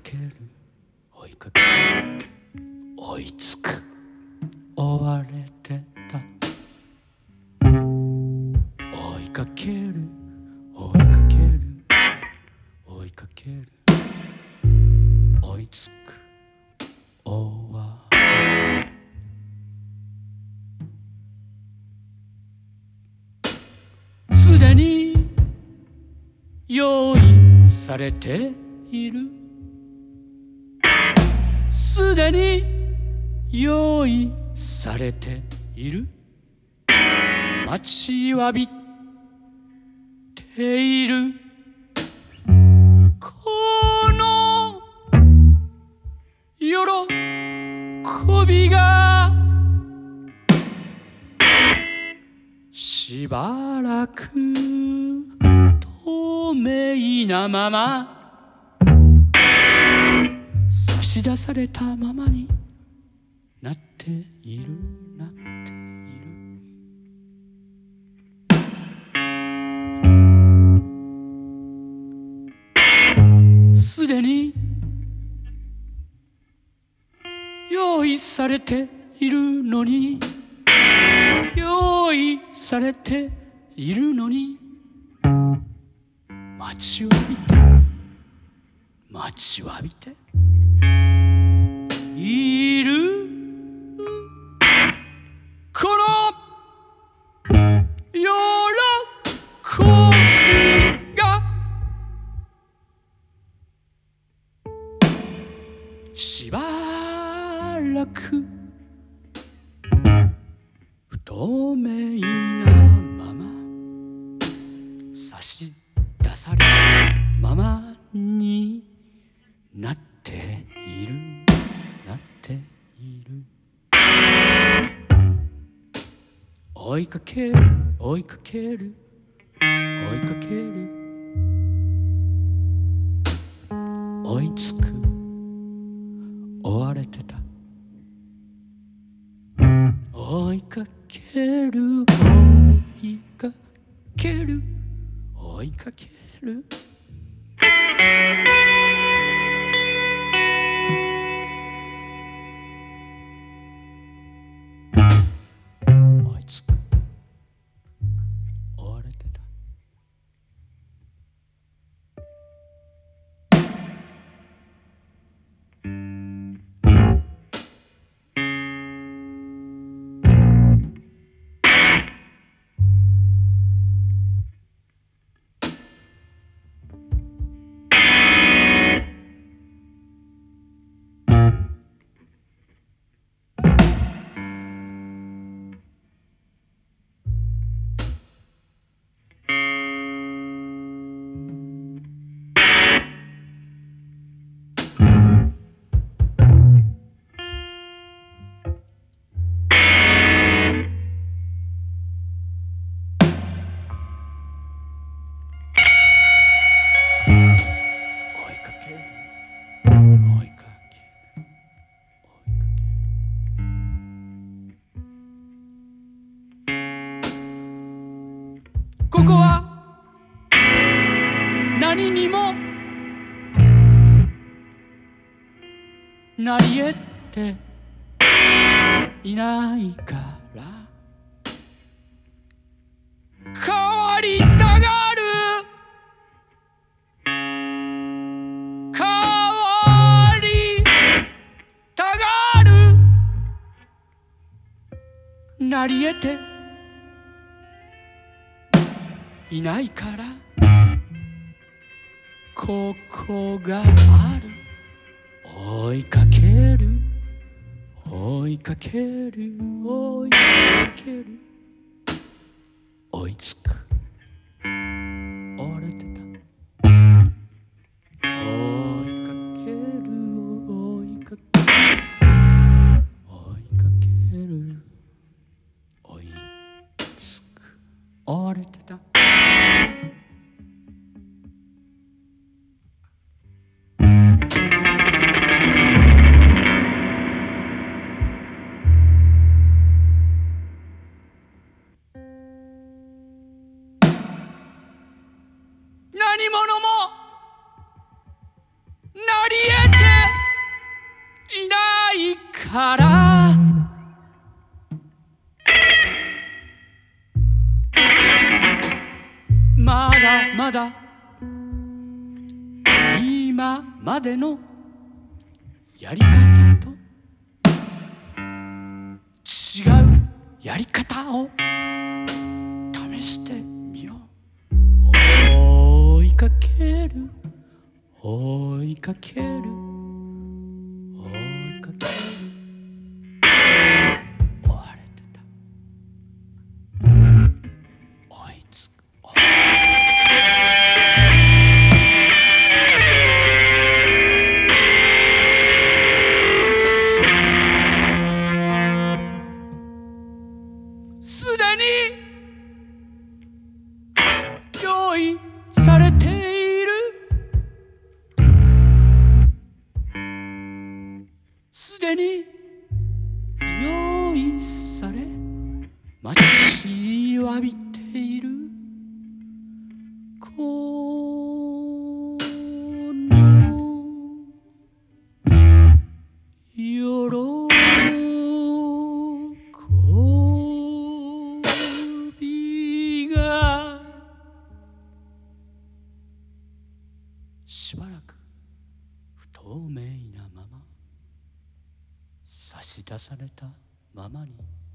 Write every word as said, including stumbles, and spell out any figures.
ける追いかける追いつく追われてた追いかける追いかける追いかける追いつく追われてたすでに用意されているすでに用意されている待ちわびているこの喜びがしばらく透明なまま差し出されたままになっているなっているすでに用意されているのに用意されているのに待ちわびて待ちわびているこの喜びがしばらく不透明なまま差し出されたままになっているなっている追いかける追いかける追いかける追いつく追われてた追いかける追いかける追いかける追いつく追われてたここは何にもなり得ていないから変わりたがる変わりたがるなり得ていないからここがある追いかける追いかける追いかける追いつく追われてた追いかける追いかける追いかける追いつく追われてたからまだまだ今までのやり方と違うやり方を試してみよう。追いかける追いかける追いかける追われてた追いつくすでに用意されているすでに用意され待ちわびているこの喜びがしばらく不透明なまま差し出されたままに